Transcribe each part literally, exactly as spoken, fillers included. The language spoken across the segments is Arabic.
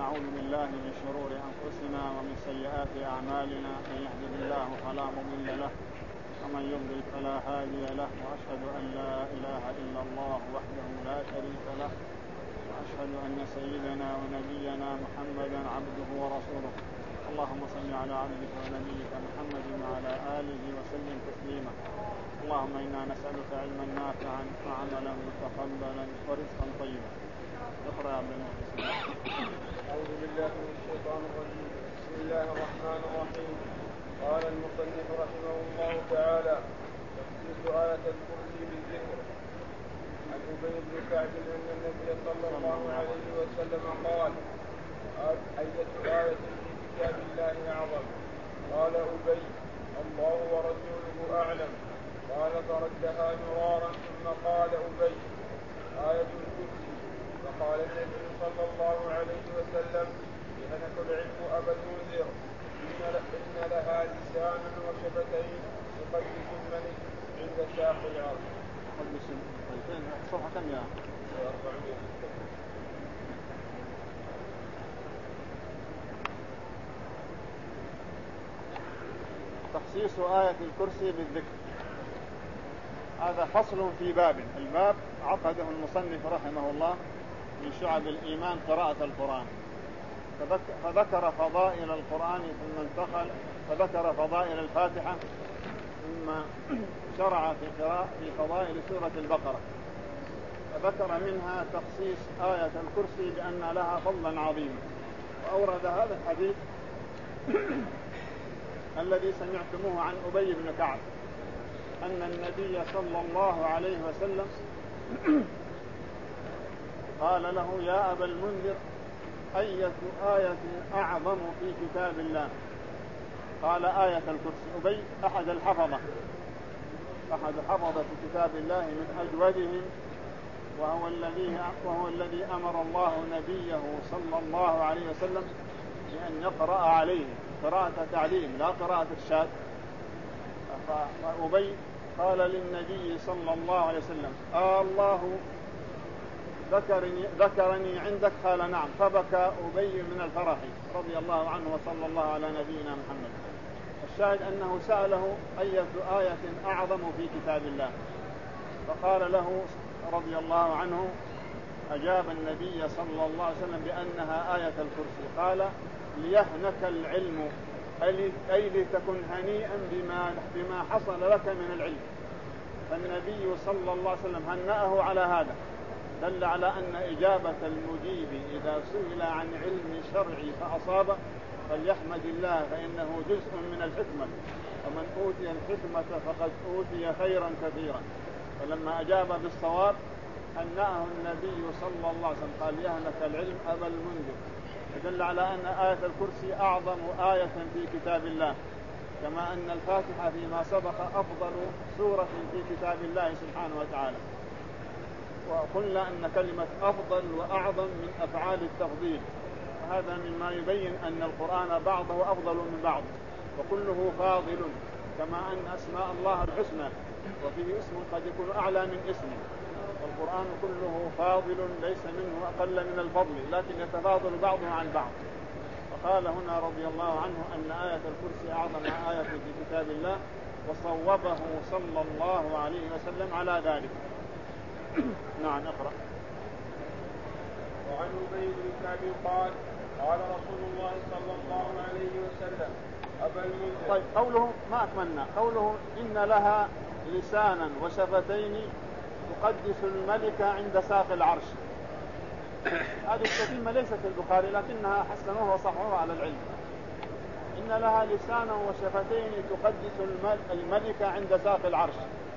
ونعوذ بالله من شرور أنفسنا ومن سيئات أعمالنا، من يهده الله فلا مضل له ومن يضلل فلا هادي له، وأشهد أن لا إله إلا الله وحده لا شريك له، وأشهد أن سيدنا ونبينا محمدا عبده ورسوله. اللهم صل على عبدك ونبيك محمد وعلى آله وسلم تسليما. اللهم إنا نسألك علما نافعا وعملا متقبلا ورزقا طيبا. اقرأ عبد الله. أعوذ بالله من الشيطان الرجيم. بسم الله الرحمن الرحيم. قال المصنف رحمه الله تعالى: تخصيص آية الكرسي بالذكر. عن أبي بن كعب أن النبي صلى الله عليه وسلم قال: أية آية في كتاب الله أعظم؟ قال أبي: الله ورسوله أعلم. قال فردها مرارا ثم قال أبي: آية الكرسي. فقال النبي صلى الله عليه وسلم: يهنك العلم أبا المنذر، إن لها لسانا وشفتين تقدس الملك عند ساق العرش. صفحة كم يا تخصيص آية الكرسي بالذكر. هذا فصل في باب، الباب عقده المصنف رحمه الله من شعب الإيمان قراءة القرآن، فذكر فضائل القرآن ثم انتقل فذكر فضائل الفاتحة، ثم شرع في قراءة في فضائل سورة البقرة، فذكر منها تخصيص آية الكرسي بأن لها فضلا عظيما. وأورد هذا الحديث الذي سمعتموه عن أبي بن كعب أن النبي صلى الله عليه وسلم قال له: يا أبا المنذر، أية آية أعظم في كتاب الله؟ قال: آية الكرسي. أبي أحد الحفظة أحد حفظة كتاب الله من أجودهم، وهو الذي وهو الذي أمر الله نبيه صلى الله عليه وسلم بأن يقرأ عليه قراءة تعليم لا قراءة الشاذ. فأبي قال للنبي صلى الله عليه وسلم: آه الله ذكرني, ذكرني عندك؟ قال: نعم. فبكى أبي من الفرح رضي الله عنه، وصلى الله على نبينا محمد. الشاهد أنه سأله: أية آية أعظم في كتاب الله؟ فقال له رضي الله عنه: أجاب النبي صلى الله عليه وسلم بأنها آية الكرسي. قال: ليهنك العلم، أي لتكن هنيئا بما, بما حصل لك من العلم. فالنبي صلى الله عليه وسلم هنأه على هذا، دل على أن إجابة المجيب إذا سئل عن علم شرعي فأصاب فليحمد الله، فإنه جزء من الحكمة، ومن أوتي الحكمة فقد أوتي خيرا كثيرا. فلما أجاب بالصواب هنأه النبي صلى الله عليه وسلم، قال: يهنك العلم أبا المنذر. يدل على أن آية الكرسي أعظم آية في كتاب الله، كما أن الفاتحة فيما سبق أفضل سورة في كتاب الله سبحانه وتعالى. وقلنا أن كلمة أفضل وأعظم من أفعال التفضيل، وهذا مما يبين أن القرآن بعضه أفضل من بعض، وكله فاضل، كما أن أسماء الله الحسنى وفيه اسم قد يكون أعلى من اسمه، والقرآن كله فاضل ليس منه أقل من الفضل، لكن يتفاضل بعضه عن بعض. وقال هنا رضي الله عنه أن آية الكرسي أعظم آية في كتاب الله، وصوبه صلى الله عليه وسلم على ذلك. نعم، اقرأ. وعن أبي بن كعب قال: قال رسول الله صلى الله عليه وسلم: أبا المنذر. طيب، قوله ما أكملنا، قوله إن لها لسانا وشفتين تقدس الملك عند ساق العرش. هذه التتمة ليست في البخاري، لكنها حسنوها وصحوها على العلم. إن لها لسانا وشفتين تقدس الملك عند ساق العرش.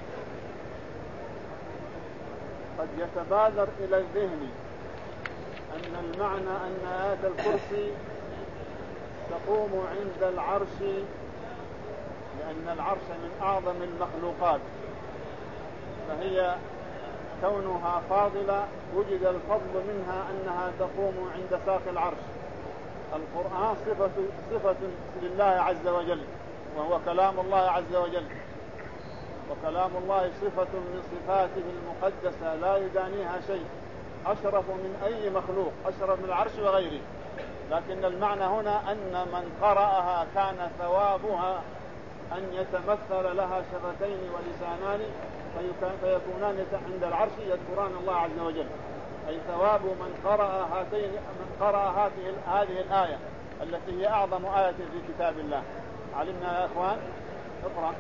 قد يتبادر إلى الذهن أن المعنى أن آية الكرسي تقوم عند العرش، لأن العرش من أعظم المخلوقات، فهي كونها فاضلة وجد الفضل منها أنها تقوم عند ساق العرش. القرآن صفة, صفة لله عز وجل، وهو كلام الله عز وجل، وكلام الله صفة من صفاته المقدسة لا يدانيها شيء، أشرف من أي مخلوق، أشرف من العرش وغيره، لكن المعنى هنا أن من قرأها كان ثوابها أن يتمثل لها شفتين ولسانان فيكونان عند العرش يذكران الله عز وجل، أي ثواب من قرأ هاتين من قرأ هذه هذه الآية التي هي أعظم آية في كتاب الله. علمنا يا إخوان. اقرأ.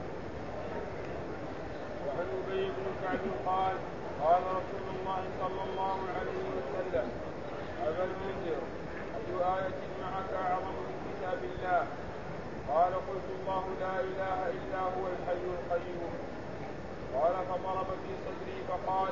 وعن أبي بن كعب قال قال رسول الله صلى الله عليه وسلم أبا المنذر أي آية معك أعظم من كتاب الله؟ قال قلت الله لا إله إلا هو الحي القيوم. قال فضرب في صدري فقال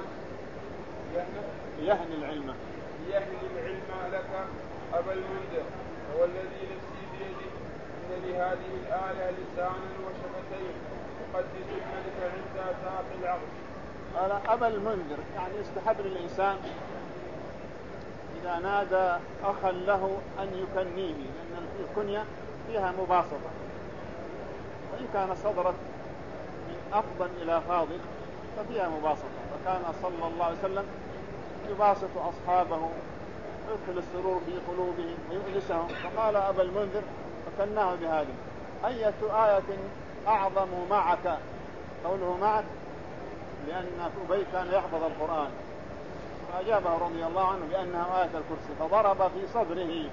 يهني العلم يهني العلم لك أبا المنذر هو الذي نفسي بيده إن لهذه الآية لسانا وشفتين يقدس الملك عند ساق العرش. قال أبا المنذر يعني يستحب للإنسان إذا نادى أخا له أن يكنيه، لأن الكنية فيها مباسطة، وإن كان صدرت من أفضل إلى فاضل ففيها مباسطة، فكان صلى الله عليه وسلم يباسط أصحابه ويدخل السرور في قلوبهم ويؤنسهم، فقال أبا المنذر فكناه بهذه. أية آية أعظم معك؟ قوله معك لأن أبي كان يحفظ القرآن، فأجابه رضي الله عنه بأنها آية الكرسي، فضرب في صدره.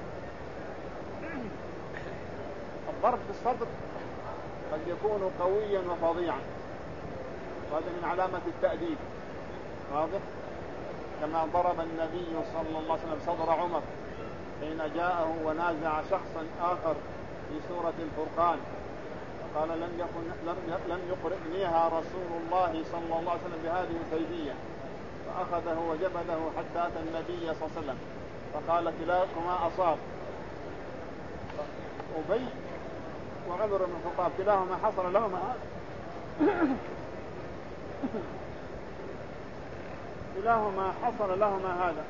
الضرب في الصدر قد يكون قويا وفظيعا، وهذا من علامة التأديب، واضح؟ كما ضرب النبي صلى الله عليه وسلم صدر عمر حين جاءه ونازع شخصا آخر في سورة الفرقان، فقال لم يكن لم يقرئنيها رسول الله صلى الله عليه وسلم بهذه الكيفية، فأخذه وجبده حتى أتى النبي صلى الله عليه وسلم فقال كلاكما أصاب. أبي وعمر بن الخطاب كلاهما حصل لهما كلاهما حصل لهما هذا.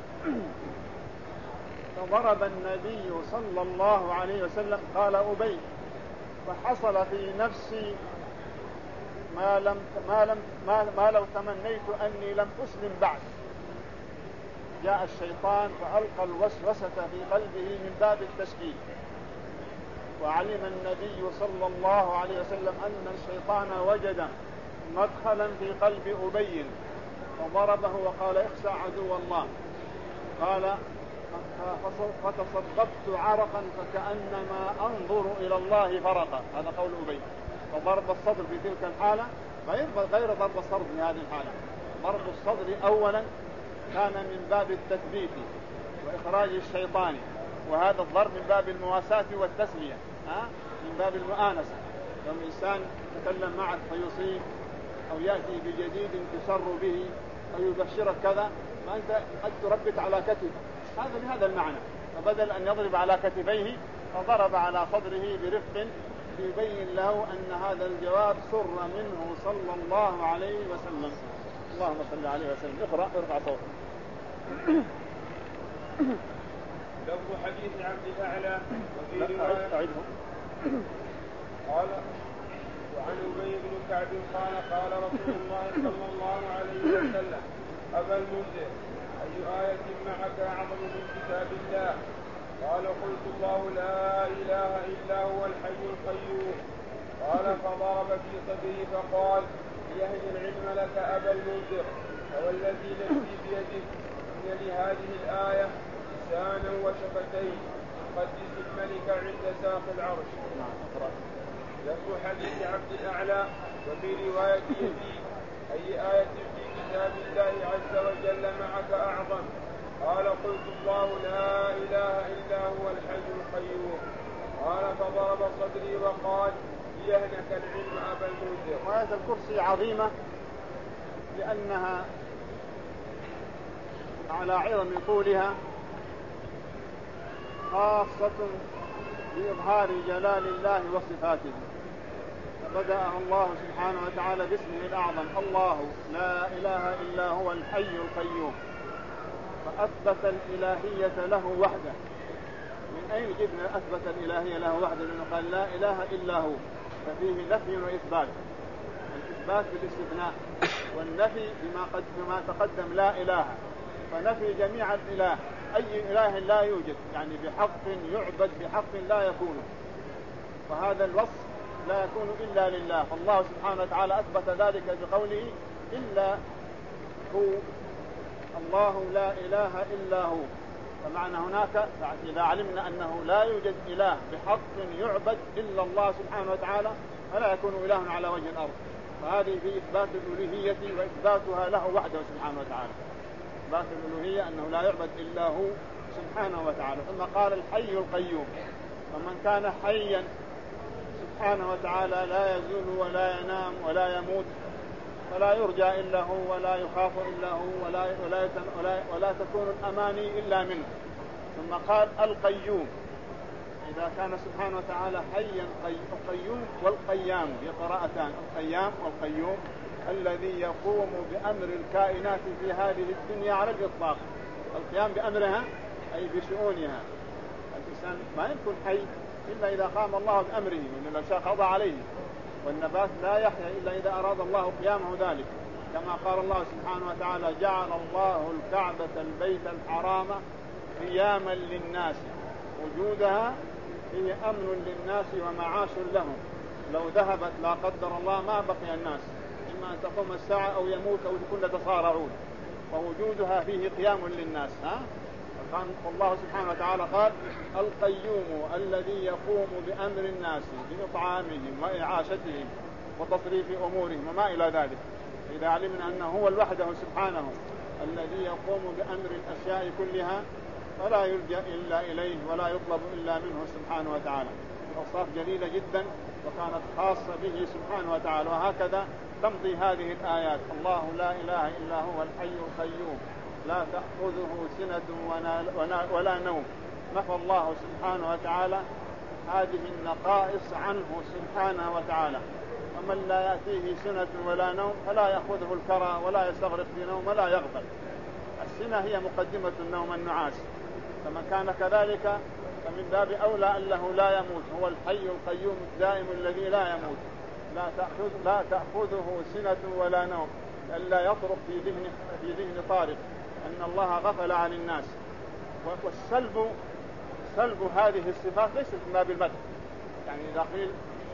فضرب النبي صلى الله عليه وسلم قال أبي فحصل في نفسي ما لم ما لم ما, ما لو تمنيت أني لم أسلم بعد. جاء الشيطان فألقى الوسوسة في قلبه من باب التشكيك، وعلم النبي صلى الله عليه وسلم أن الشيطان وجد مدخلا في قلب أبي فضربه وقال اخشى عدو الله. قال فتصدقت عرقا فكأنما أنظر إلى الله فرقا. هذا قول أبي. فضرب الصدر في تلك الحالة غير ضرب الصدر في هذه الحالة. ضرب الصدر أولا كان من باب التثبيت وإخراج الشيطان، وهذا الضرب من باب المواساة والتسلية، ها؟ من باب المؤانسة. لو إنسان يتكلم معك فيصيب أو يأتي بجديد تسر به أو يبشرك كذا، فأنت قد تربت على كتفه، هذا بهذا المعنى. فبدل أن يضرب على كتفيه فضرب على صدره برفق ليبين له أن هذا الجواب سر منه صلى الله عليه وسلم. اللهم صل عليه وسلم. اقرأ ارفع صوتك. لفظ حديث عبد الأعلى وفي رواية قال وعن أبي بن كعب قال قال رسول الله صلى الله عليه وسلم أبا المنذر أي آية معك أعظم من كتاب الله؟ قال قلت الله لا إله إلا هو الحي القيوم. قال فضرب في صدري فقال يهدي العلم لك أبا المنذر هو الذي نفسي بيده إن لهذه الآية لسانا وشفتين يقدس الملك عند ساق العرش. لفظ حديث عبد الأعلى وفي رواية يزيد أي آية في كتاب الله عز وجل معك أعظم؟ قال قلت الله لا إله إلا هو الحي القيوم. قال فضرب صدري وقال يهنك العلم أبا المنذر. وهذا الكرسي عظيمة لأنها على عظم طولها خاصة بإظهار جلال الله وصفاته. فبدأها الله سبحانه وتعالى باسمه الأعظم الله لا إله إلا هو الحي القيوم، فأثبت الإلهية له وحده. من أين جبنا أثبت الإلهية له وحده؟ لأنه قال لا إله إلا هو، ففيه نفي وإثبات. الإثبات بالاستثناء والنفي بما, قد بما تقدم لا إله، فنفي جميع الإله أي إله لا يوجد، يعني بحق يعبد بحق لا يكون، وهذا الوصف لا يكون إلا لله. فالله سبحانه وتعالى أثبت ذلك بقوله إلا هو، الله لا إله إلا هو. فمعنى هناك إذا علمنا أنه لا يوجد إله بحق يعبد إلا الله سبحانه وتعالى فلا يكون إله على وجه الأرض، فهذه في إثبات الألوهية وإثباتها له وحده سبحانه وتعالى، إثبات الألوهية أنه لا يعبد إلا هو سبحانه وتعالى. ثم قال الحي القيوم، فمن كان حيا سبحانه وتعالى لا يزول ولا ينام ولا يموت فلا يرجى إلا هو ولا يخاف إلا هو ولا, ولا, ولا, ولا تكون الأماني إلا منه. ثم قال القيوم، إذا كان سبحانه وتعالى حيا قيوم، والقيام هي قراءتان، القيام والقيوم، الذي يقوم بأمر الكائنات في هذه الدنيا على الإطلاق. القيام بأمرها أي بشؤونها. الإنسان ما يكون حي إلا إذا قام الله بأمره، وإن الأشياء قضى عليه، والنبات لا يحيا إلا إذا أراد الله قيامه ذلك، كما قال الله سبحانه وتعالى جعل الله الكعبة البيت الحرام قياما للناس، وجودها هي أمن للناس ومعاش لهم، لو ذهبت لا قدر الله ما بقي الناس، إما أن تقوم الساعة أو يموت أو يكون يتصارعون، ووجودها فيه قيام للناس. ها؟ الله سبحانه وتعالى قال القيوم الذي يقوم بأمر الناس بإطعامهم وإعاشتهم وتصريف أمورهم وما إلى ذلك. إذا علمنا أنه هو الوحده سبحانه الذي يقوم بأمر الأشياء كلها فلا يلجأ إلا إليه ولا يطلب إلا منه سبحانه وتعالى. أوصاف جليلة جدا وكانت خاصة به سبحانه وتعالى. وهكذا تمضي هذه الآيات: الله لا إله إلا هو الحي القيوم لا تأخذه سنة ولا نوم. نفى الله سبحانه وتعالى هذه النقائص عنه سبحانه وتعالى. ومن لا يأتيه سنة ولا نوم فلا يأخذه الكرى ولا يستغرق في نوم ولا يغفل. السنة هي مقدمة النوم النعاس، فمن كان كذلك فمن باب أولى أنه لا يموت، هو الحي القيوم الدائم الذي لا يموت. لا تأخذ لا تأخذه سنة ولا نوم، ألا يطرق في ذهن في ذهن طارق أن الله غفل عن الناس. والسلب سلب هذه الصفات ليس من باب المدح، يعني إذا قيل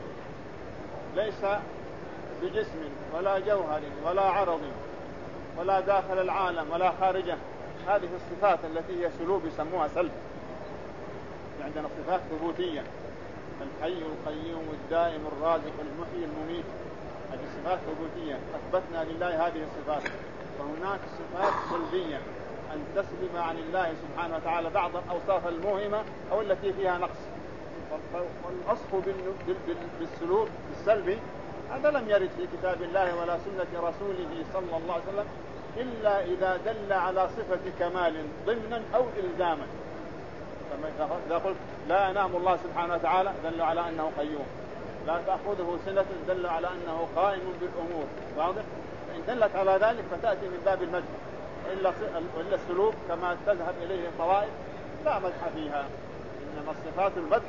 ليس بجسم ولا جوهر ولا عرض ولا داخل العالم ولا خارجه، هذه الصفات التي هي سلوب يسموها سلب. عندنا صفات ثبوتية: الحي القيوم الدائم الرازق المحيي المميت، هذه صفات ثبوتية أثبتنا لله هذه الصفات. وهناك صفات سلبية أن تسلب عن الله سبحانه وتعالى بعض الأوصاف الموهمة أو التي فيها نقص. والوصف بالسلوك السلبي هذا لم يرد في كتاب الله ولا سنة رسوله صلى الله عليه وسلم إلا إذا دل على صفة كمال ضمنا أو إلزاما. إذا قلت لا ينام الله سبحانه وتعالى دل على أنه قيوم، لا تأخذه سنة دل على أنه قائم بالأمور. واضح؟ إن دلت على ذلك فتأتي من باب المدح، وإلا السلوك كما تذهب إليه الطوائف لا مدح فيها، إنما الصفات المدح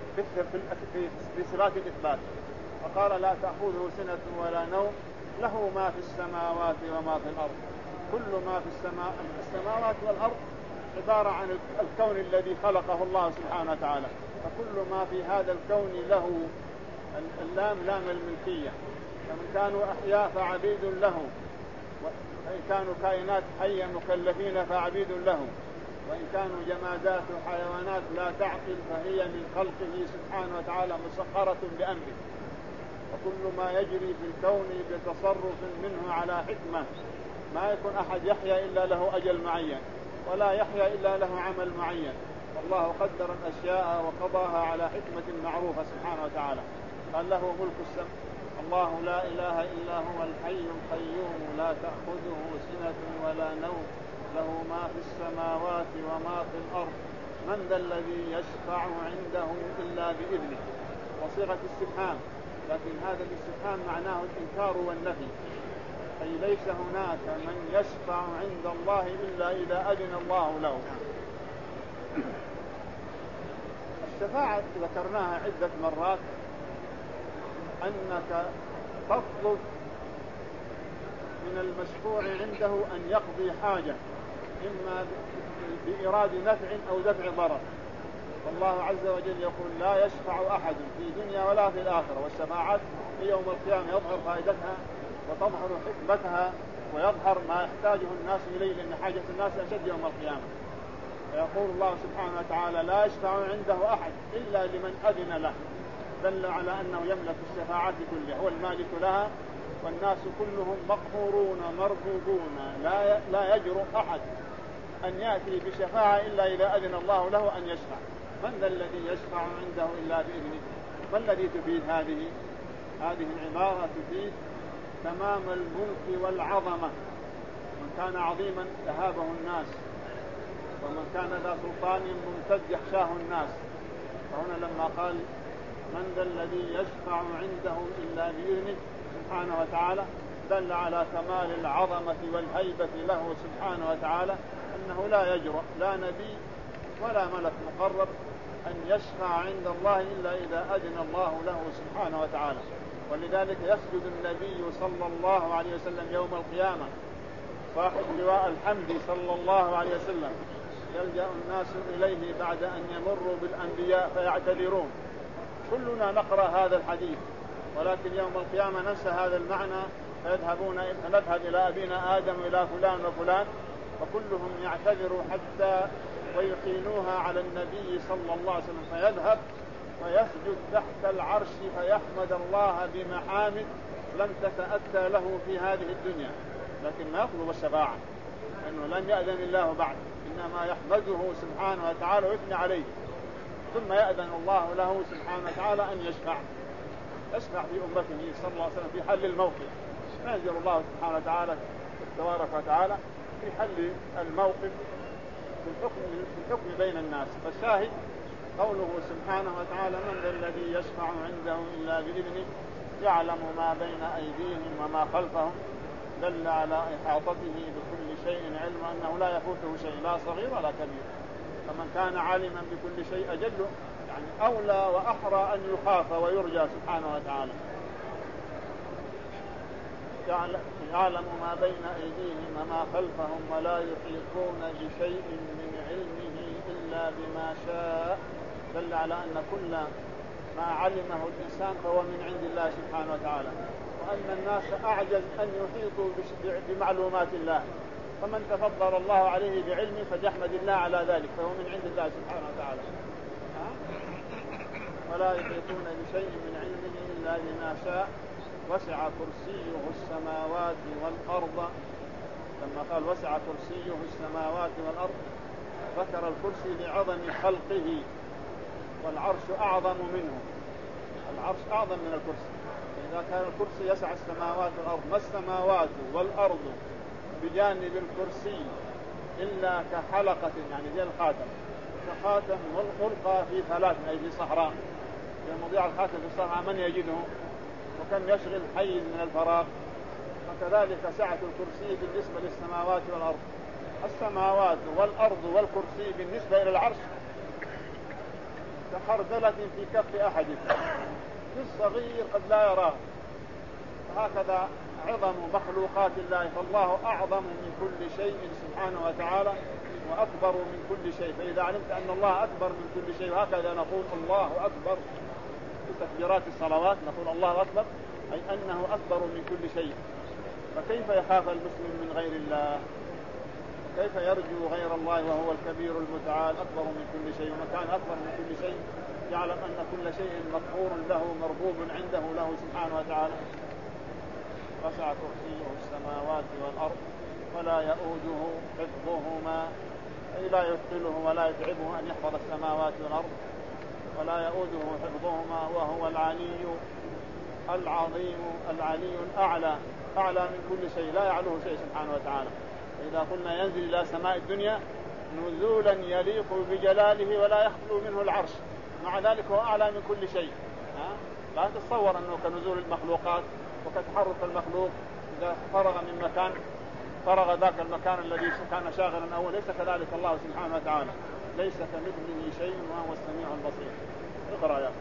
في صفات الإثبات. فقال لا تأخذه سنة ولا نوم له ما في السماوات وما في الأرض. كل ما في السماء السماوات والأرض عبارة عن الكون الذي خلقه الله سبحانه وتعالى، فكل ما في هذا الكون له. اللام لام الملكية، فمن كانوا أحياء فعبيد له، وإن كانوا كائنات حية مكلفين فعبيد له، وإن كانوا جمادات وحيوانات لا تعقل فهي من خلقه سبحانه وتعالى مسخرة بأمره. وكل ما يجري في الكون بتصرف منه على حكمة، ما يكون أحد يحيا إلا له أجل معين، ولا يحيا إلا له عمل معين. والله قدر الأشياء وقضاها على حكمة معروفة سبحانه وتعالى. قال له ملك السماء، الله لا إله إلا هو الحي القيوم لا تأخذه سنة ولا نوم له ما في السماوات وما في الأرض من ذا الذي يشفع عنده إلا بإذنه. وصيغة استفهام، لكن هذا الاستفهام معناه الإنكار والنفي، أي ليس هناك من يشفع عند الله إلا إذا أذن الله له. الشفاعة ذكرناها عدة مرات، أنك تطلب من المشفوع عنده أن يقضي حاجة إما بإراد نفع أو دفع ضرر. والله عز وجل يقول لا يشفع أحد في الدنيا ولا في الآخرة، والشفاعات في يوم القيامة يظهر فائدتها وتظهر حكمتها ويظهر ما يحتاجه الناس إليه، لأن حاجة الناس أشد يوم القيامة. فيقول الله سبحانه وتعالى لا يشفع عنده أحد إلا لمن أذن له، دل على أنه يملك الشفاعات كلها، هو المالك لها، والناس كلهم مقهورون مربوبون، لا لا يجرؤ أحد أن يأتي بشفاعة إلا إذا أذن الله له أن يشفع. من ذا الذي يشفع عنده إلا بإذنه؟ ما الذي تفيد هذه هذه العبارة؟ تفيد تمام الملك والعظمة. من كان عظيما تهابه الناس، ومن كان ذا سلطان ممتد يخشاه الناس. فهنا لما قال من ذا الذي يشفع عنده إلا بإذنه سبحانه وتعالى، دل على كمال العظمة والهيبة له سبحانه وتعالى، أنه لا يجرؤ لا نبي ولا ملك مقرب أن يشفع عند الله إلا إذا أذن الله له سبحانه وتعالى. ولذلك يسجد النبي صلى الله عليه وسلم يوم القيامة، صاحب لواء الحمد صلى الله عليه وسلم، يلجأ الناس إليه بعد أن يمروا بالأنبياء فيعتذرون. كلنا نقرأ هذا الحديث، ولكن يوم القيامة ننسى هذا المعنى، فيذهبون نذهب إلى أبينا آدم إلى فلان وفلان، وكلهم يعتذروا حتى ويقينوها على النبي صلى الله عليه وسلم، فيذهب ويسجد تحت العرش فيحمد الله بمحامد لم تتأتى له في هذه الدنيا، لكن ما يطلب الشفاعة لأنه لم يأذن الله بعد، إنما يحمده سبحانه وتعالى ويثني عليه، ثم يأذن الله له سبحانه وتعالى أن يشفع يشفع في أمته صلى الله عليه وسلم في حل الموقف. فينزل الله سبحانه وتعالى تبارك وتعالى في حل الموقف في الحكم, في الحكم بين الناس. فالشاهد قوله سبحانه وتعالى من ذا الذي يشفع عنده إلا بإذنه يعلم ما بين أيديهم وما خلفهم، دل على إحاطته بكل شيء علم أنه لا يفوته شيء لا صغير ولا كبير. فمن كان عالما بكل شيء أجل يعني أولى وأحرى أن يخاف ويرجى سبحانه وتعالى. يعلم ما بين أيديهم وما خلفهم ولا يحيطون بشيء من علمه إلا بما شاء، دل على أن كل ما علمه الإنسان فهو من عند الله سبحانه وتعالى، وأن الناس أعجز أن يحيطوا بمعلومات الله، فمن تفضل الله عليه بعلمه فليحمد الله على ذلك، فهو من عند الله سبحانه وتعالى. ولا يحيطون بشيء من علمه إلا بما شاء وسع كرسيه السماوات والأرض. لما قال وسع كرسيه السماوات والأرض ذكر الكرسي لعظم خلقه، والعرش أعظم منه، العرش أعظم من الكرسي. إذا كان الكرسي يسع السماوات والأرض، ما السماوات والأرض بجانب الكرسي إلا كحلقة، يعني زي الخاتم، كخاتم ملقى في ثلاث أي في صحراء، في موضع الخاتم في الصحراء من يجده، وكم يشغل حيز من الفراغ. فكذلك سعة الكرسي بالنسبة للسماوات والأرض. السماوات والأرض والكرسي بالنسبة إلى العرش كخردلة في كف أحدكم، في الصغير قد لا يراه. هكذا عظم مخلوقات الله، فالله أعظم من كل شيء سبحانه وتعالى وأكبر من كل شيء. فإذا علمت أن الله أكبر من كل شيء، وهكذا نقول الله أكبر في تكبيرات الصلوات، نقول الله أكبر أي أنه أكبر من كل شيء. فكيف يخاف المسلم من غير الله؟ كيف يرجو غير الله وهو الكبير المتعال أكبر من كل شيء؟ ومكان أكبر من كل شيء يعلم أن كل شيء مقهور له مربوب عنده له سبحانه وتعالى. وسع كرسيه السماوات والأرض ولا يؤوده حفظهما، أي لا يثقله ولا يتعبه أن يحفظ السماوات والأرض، ولا يؤوده حفظهما وهو العلي العظيم العلي الأعلى، أعلى من كل شيء لا يعلوه شيء سبحانه وتعالى. إذا قلنا ينزل إلى سماء الدنيا نزولا يليق بجلاله ولا يخلو منه العرش، مع ذلك هو أعلى من كل شيء. لا تتصور أنه كنزول المخلوقات وكتحرك المخلوق إذا فرغ من مكان فرغ ذاك المكان الذي كان شاغلا أول، ليس كذلك الله سبحانه وتعالى، ليس كمثله شيء وهو السميع البصير. اقرأ يا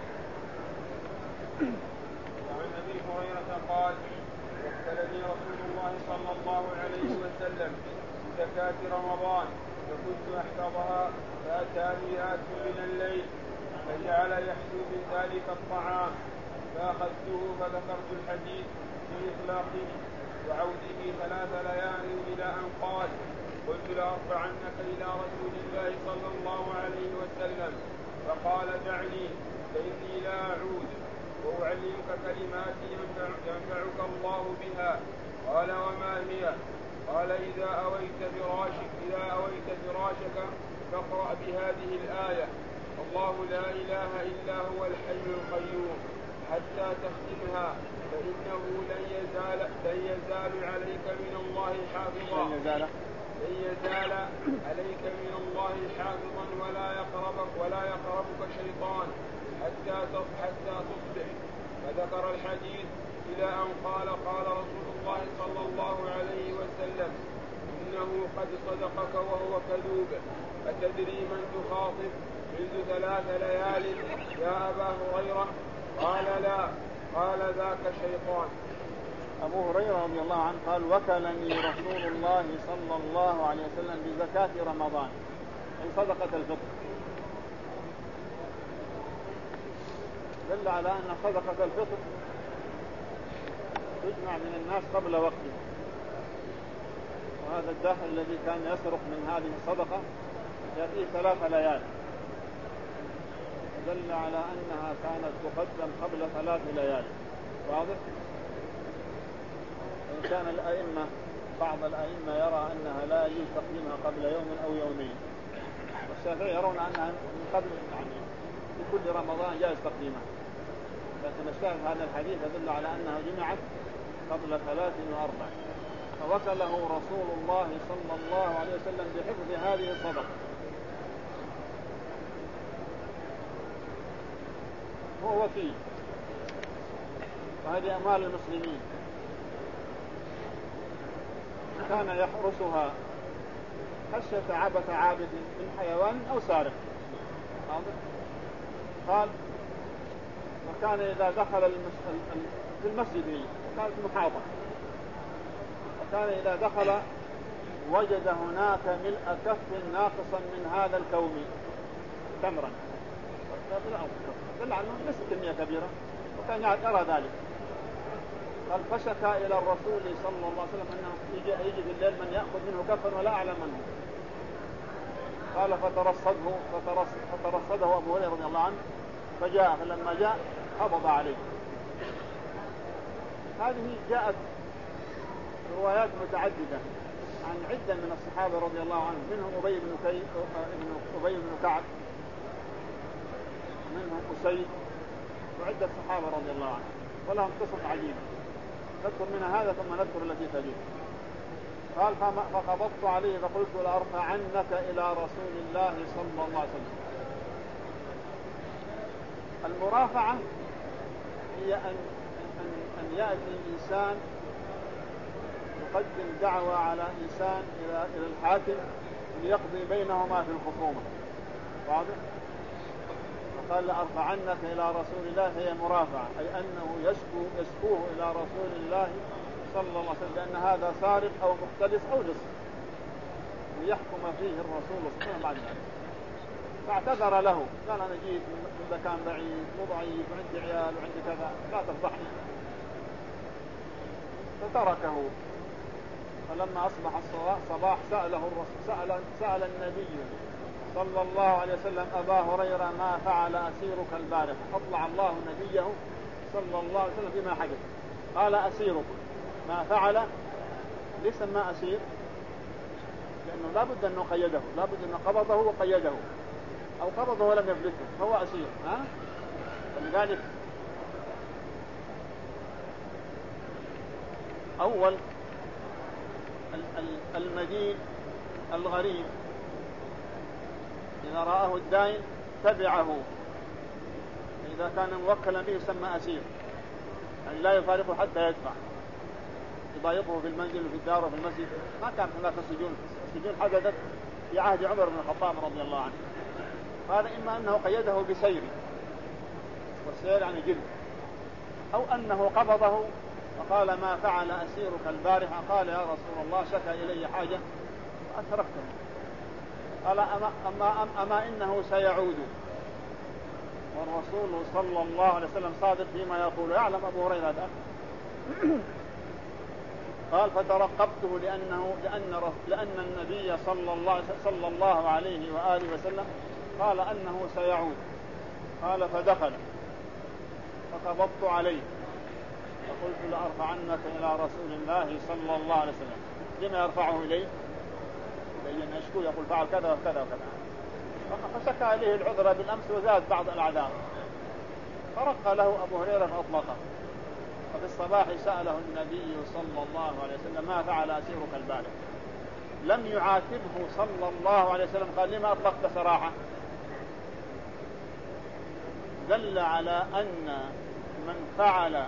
وعن أبي هريرة قال: وكلني رسول الله صلى الله عليه وسلم زكاة رمضان فكنت أحفظها فأتاني آت من الليل فجعل يحسو من ذلك الطعام فأخذته فذكرت الحديث بإطلاقه وعوده ثلاث ليال إلى أن قال قلت لأرفعنك إلى رسول الله صلى الله عليه وسلم فقال دعني فإني لا أعود وأعلمك كلمات ينفع ينفعك الله بها. قال وما هي؟ قال إذا أويت فراشك إذا أويت فراشك فاقرأ بهذه الآية الله لا إله إلا هو الحي القيوم حتى تختمها فإنه لن يزال لن يزال عليك من الله حافظا لن يزال لن يزال عليك من الله حافظا ولا يقربك ولا يقربك شيطان حتى حتى تصبح. فذكر الحديث إلى أن قال قال رسول الله صلى الله عليه وسلم إنه قد صدقك وهو كذوب أتدري من تخاطب منذ ثلاث ليال يا أبا هريرة؟ قال لا. قال ذاك شيطان. أبو هريرة رضي الله عنه قال وكلني رسول الله صلى الله عليه وسلم بزكاة رمضان أي صدقة الفطر. دل على أن صدقة الفطر تجمع من الناس قبل وقته، وهذا الداخل الذي كان يسرق من هذه الصدقة يأتيه ثلاث ليال، دل على أنها كانت تقدم قبل ثلاث ليال. واضح؟ إن كان الأئمة بعض الأئمة يرى أنها لا يجوز تقديمها قبل يوم أو يومين، والشافعي يرون أنها من قبل يعني في كل رمضان جائز تقديمها، لكن الشاهد هذا الحديث يدل على أنها جمعت قبل ثلاث وأربع. فوكله رسول الله صلى الله عليه وسلم بحفظ هذه الصدقة، هو وكيل، وهذه أموال المسلمين كان يحرسها خشية عبث عابث من حيوان أو سارق. قال وكان إذا دخل في المسجد كانت محاطة، وكان إذا دخل وجد هناك ملء كف ناقصا من هذا الكوم تمرا، دل على أنه ليست كمية كبيرة، وكان يرى ذلك. قال فشكى إلى الرسول صلى الله عليه وسلم أنه يجي, يجي في الليل من يأخذ منه كفا ولا أعلم منه. قال فترصده فترصده أبو هريرة رضي الله عنه فجاء، فلما جاء قبض عليه. هذه جاءت روايات متعددة عن عدة من الصحابة رضي الله عنهم، منهم أبي بن كي أبي بن كعب، منهم أسيد، وعدة صحابة رضي الله عنهم، ولهم قصص عجيبة نذكر منها هذا ثم نذكر التي تليه. قال فقبضت عليه فقلت لأرفعنك إلى رسول الله صلى الله عليه وسلم. المرافعة هي أن, أن, أن يأتي إنسان يقدم دعوة على إنسان إلى, إلى الحاكم ليقضي بينهما في الخصومة. واضح؟ قال لأرفعنك إلى رسول الله هي مرافعة، أي أنه يشكو يشكوه إلى رسول الله صلى الله عليه وسلم بأن هذا سارق أو مختلس أو لص، ليحكم فيه الرسول صلى الله عليه وسلم بعد ذلك. فاعتذر له، قال أنا جيت من مكان بعيد وضعيف وعندي عيال وعندي كذا، لا تفضحني. فتركه. فلما أصبح الصباح سأله الرسول سأل, سأل النبي صلى الله عليه وسلم أبا هريرة ما فعل أسيرك البارحة؟ أطلع الله نبيه صلى الله عليه وسلم بما حدث. قال أسيرك ما فعل، ليس ما أسير، لأنه لا بد أنه قيده، لا بد أنه قبضه وقيده، أو قبضه ولم يفلته فهو أسير. ها؟ فلذلك أول المدين الغريب إذا رآه الدائن تبعه، إذا كان موكلا به يسمى أسير، يعني لا يفارقه حتى يدفع، يضايقه في المنزل وفي الدار وفي المسجد. ما كان هناك سجون، السجون حدثت في عهد عمر بن الخطاب رضي الله عنه. هذا إما أنه قيده بسير، والسير يعني جلد، أو أنه قبضه وقال ما فعل أسيرك البارحة؟ قال يا رسول الله شكى إلي حاجة أتركته. قال أما, أما, أما إنه سيعود، والرسول صلى الله عليه وسلم صادق فيما يقول، يعلم أبو هريرة ذلك. قال فترقبته لأنه لأن لأن النبي صلى الله صلى الله عليه وآله وسلم قال أنه سيعود. قال فدخل فقبضت عليه فقلت لأرفعنك إلى رسول الله صلى الله عليه وسلم. لما يرفعه إليه؟ بين أشكو يقول فعل كذا وكذا وكذا، فشكى إليه العذر بالأمس وزاد بعض الأعذار، فرق له أبو هريرة فأطلقه. وفي الصباح سأله النبي صلى الله عليه وسلم ما فعل أسيرك البارح؟ لم يعاتبه صلى الله عليه وسلم، قال لما أطلقت سراحة؟ دل على أن من فعل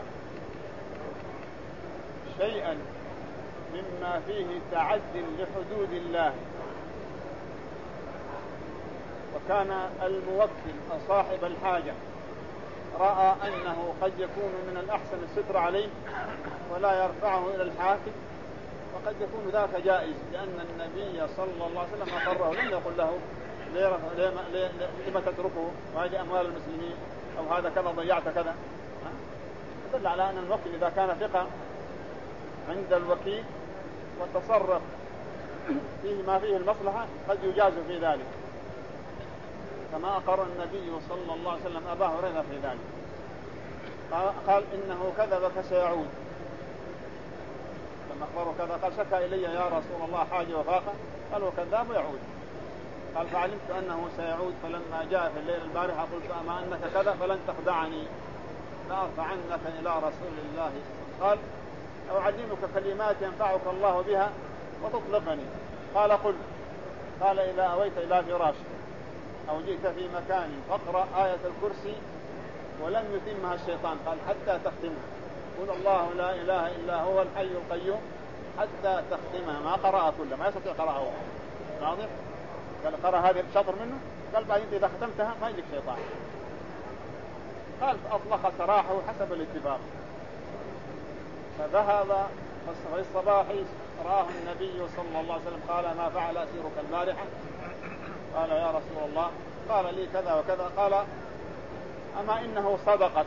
شيئا مما فيه تعد لحدود الله وكان الموكل صاحب الحاجة رأى أنه قد يكون من الأحسن الستر عليه ولا يرفعه إلى الحاكم، وقد يكون ذاك جائز، لأن النبي صلى الله عليه وسلم أقره، لم يقل له لما تتركه وهذه أموال المسلمين أو هذا كذا ضيعت كذا. دل على أن الموكل إذا كان ثقة عند الوكيل وتصرف فيه ما فيه المصلحة قد يجاز في ذلك، كما أقر النبي صلى الله عليه وسلم أبا هريرة في ذلك. قال إنه كذب فسيعود. لما أخبره كذا قال شكى إلي يا رسول الله حاجة وفاقة، قال وكذاب ويعود. قال فعلمت أنه سيعود، فلما جاء في الليل البارحة قلت أما أنك كذا فلن تخدعني لأرفعنك إلى رسول الله. قال أعلمك كلمات ينفعك الله بها وتطلقني. قال قل. قال إذا أويت إلى فراشك أو جئت في مكان فاقرأ آية الكرسي ولم يتمها الشيطان، قال حتى تختمها، قل الله لا إله إلا هو الحي القيوم حتى تختمها، ما قرأها كلها، ما يستطيع قرأها هو. واضح؟ قال قرأ هذه الشطر منه، قال بعدين إذا ختمتها ما يجيك شيطان. قال فأطلق سراحه حسب الاتفاق. فذهب في الصباح رآه النبي صلى الله عليه وسلم قال ما فعل أسيرك البارحة؟ قال يا رسول الله قال لي كذا وكذا. قال أما إنه صدقك؟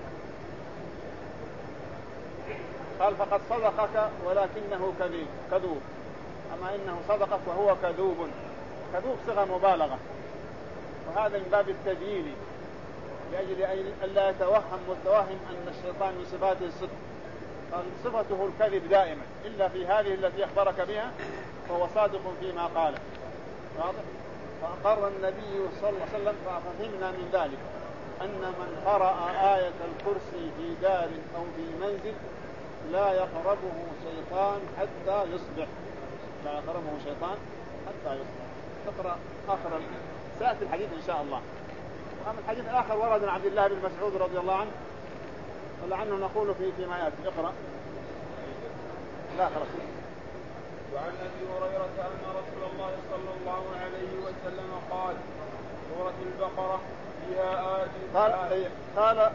قال فقد صدقك ولكنه كذوب كذوب أما إنه صدقك وهو كذوب. كذوب صيغة مبالغة، وهذا من باب التدين لأجل أن لا يتوهم متوهم أن الشيطان من صفاته الصدق. قال صفته الكذب دائما إلا في هذه التي أخبرك بها فهو صادق فيما قال. واضح؟ فأقر النبي صلى الله عليه وسلم. ففهمنا من ذلك أن من قرأ آية الكرسي في دار أو في منزل لا يقربه شيطان حتى يصبح، لا يقربه شيطان حتى يصبح. تقرأ آخر سيأتي الحديث إن شاء الله. وأما الحديث الآخر ورد عن عبد الله بن مسعود رضي الله عنه، ولعنه نقول فيه فيما يأتي. اقرأ. لا خلاص. وعن أبي هريرة أن رسول الله صلى الله عليه وسلم قال سورة البقرة فيها آية قال, قال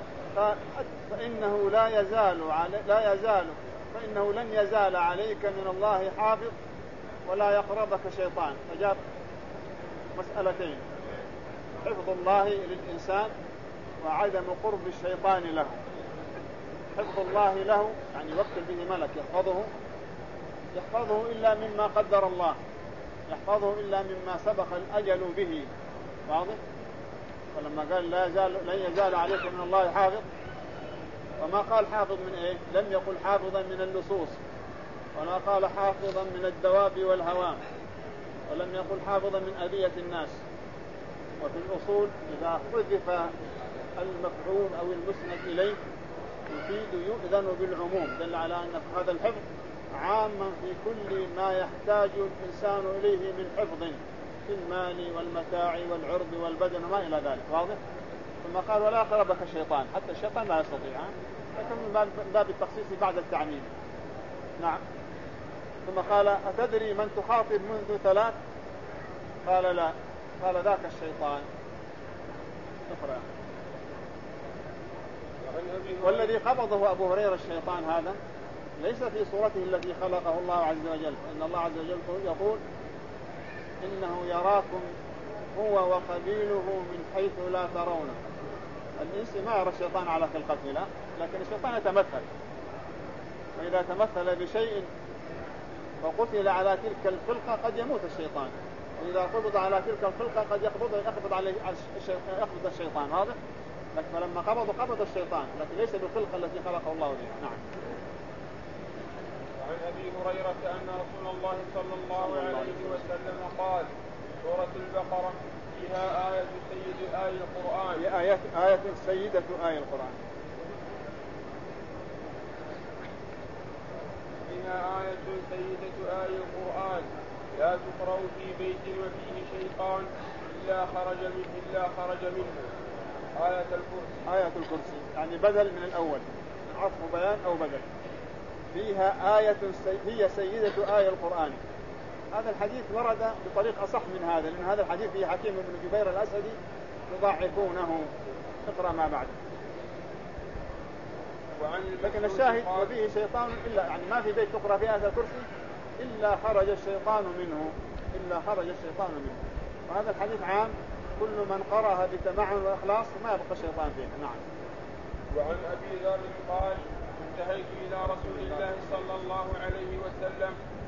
فإنه لا يزال لا يزال فإنه لن يزال عليك من الله حافظ ولا يقربك شيطان. فجاب مسألتين: حفظ الله للإنسان وعدم قرب الشيطان له. حفظ الله له يعني يوكل به ملك يحفظه يحفظه إلا مما قدر الله، يحفظه إلا مما سبق الأجل به. واضح؟ ولما قال لا يزال لن يزال عليك من الله حافظ، وما قال حافظ من إيه؟ لم يقل حافظا من اللصوص، ولا قال حافظا من الدواب والهوام، ولم يقل حافظا من أذية الناس. وفي الأصول إذا حذف المفعول أو المسند إليه يفيد يؤذن بالعموم، دل على أن هذا الحفظ عاما في كل ما يحتاج الإنسان إليه من حفظ في المال والمتاع والعرض والبدن وما إلى ذلك. واضح؟ ثم قال ولا يقربك الشيطان، حتى الشيطان لا يستطيع، لكن من باب التخصيص بعد التعميم. نعم. ثم قال أتدري من تخاطب منذ ثلاث؟ قال لا. قال ذاك الشيطان. اقرأ. والذي قبضه أبو هريرة الشيطان هذا ليس في صورته التي خلقه الله عز وجل، إن الله عز وجل يقول إنه يراكم هو وقبيله من حيث لا ترونه. الإنس ما يرى الشيطان على خلقته لا، لكن الشيطان يتمثل، فإذا تمثل بشيء وقتل على تلك الخلقة قد يموت الشيطان، وإذا قبض على تلك الخلقة قد يقبض يقبض عليه يقبض الشيطان، واضح؟ لكن فلما قبض قبض الشيطان، لكن ليس بالخلقة التي خلقه الله بها. نعم. وعن أبي هريرة أن رسول الله صلى الله عليه وسلم قال: سورة البقرة فيها آية سيد آي القرآن. هي آية آية سيدة آي القرآن. فيها آية سيدة آي القرآن لا تقرأ في بيت وفيه شيطان إلا خرج منه إلا خرج منه. آية الكرسي. آية الكرسي يعني بدل من الأول، عطف بيان أو بدل. فيها آية سي... هي سيدة آي القرآن. هذا الحديث ورد بطريق أصح من هذا، لأن هذا الحديث فيه حكيم بن جبير الأسدي يضاعفونه. اقرأ ما بعده. لكن الشاهد وفيه شيطان إلا يعني ما في بيت تقرأ فيه آية الكرسي إلا خرج الشيطان منه إلا خرج الشيطان منه. وهذا الحديث عام، كل من قرأها بتمعن وإخلاص ما يبقى الشيطان فيه. نعم. وعن أبي ذر قال: انتهيت إلى رسول الله صلى الله عليه وسلم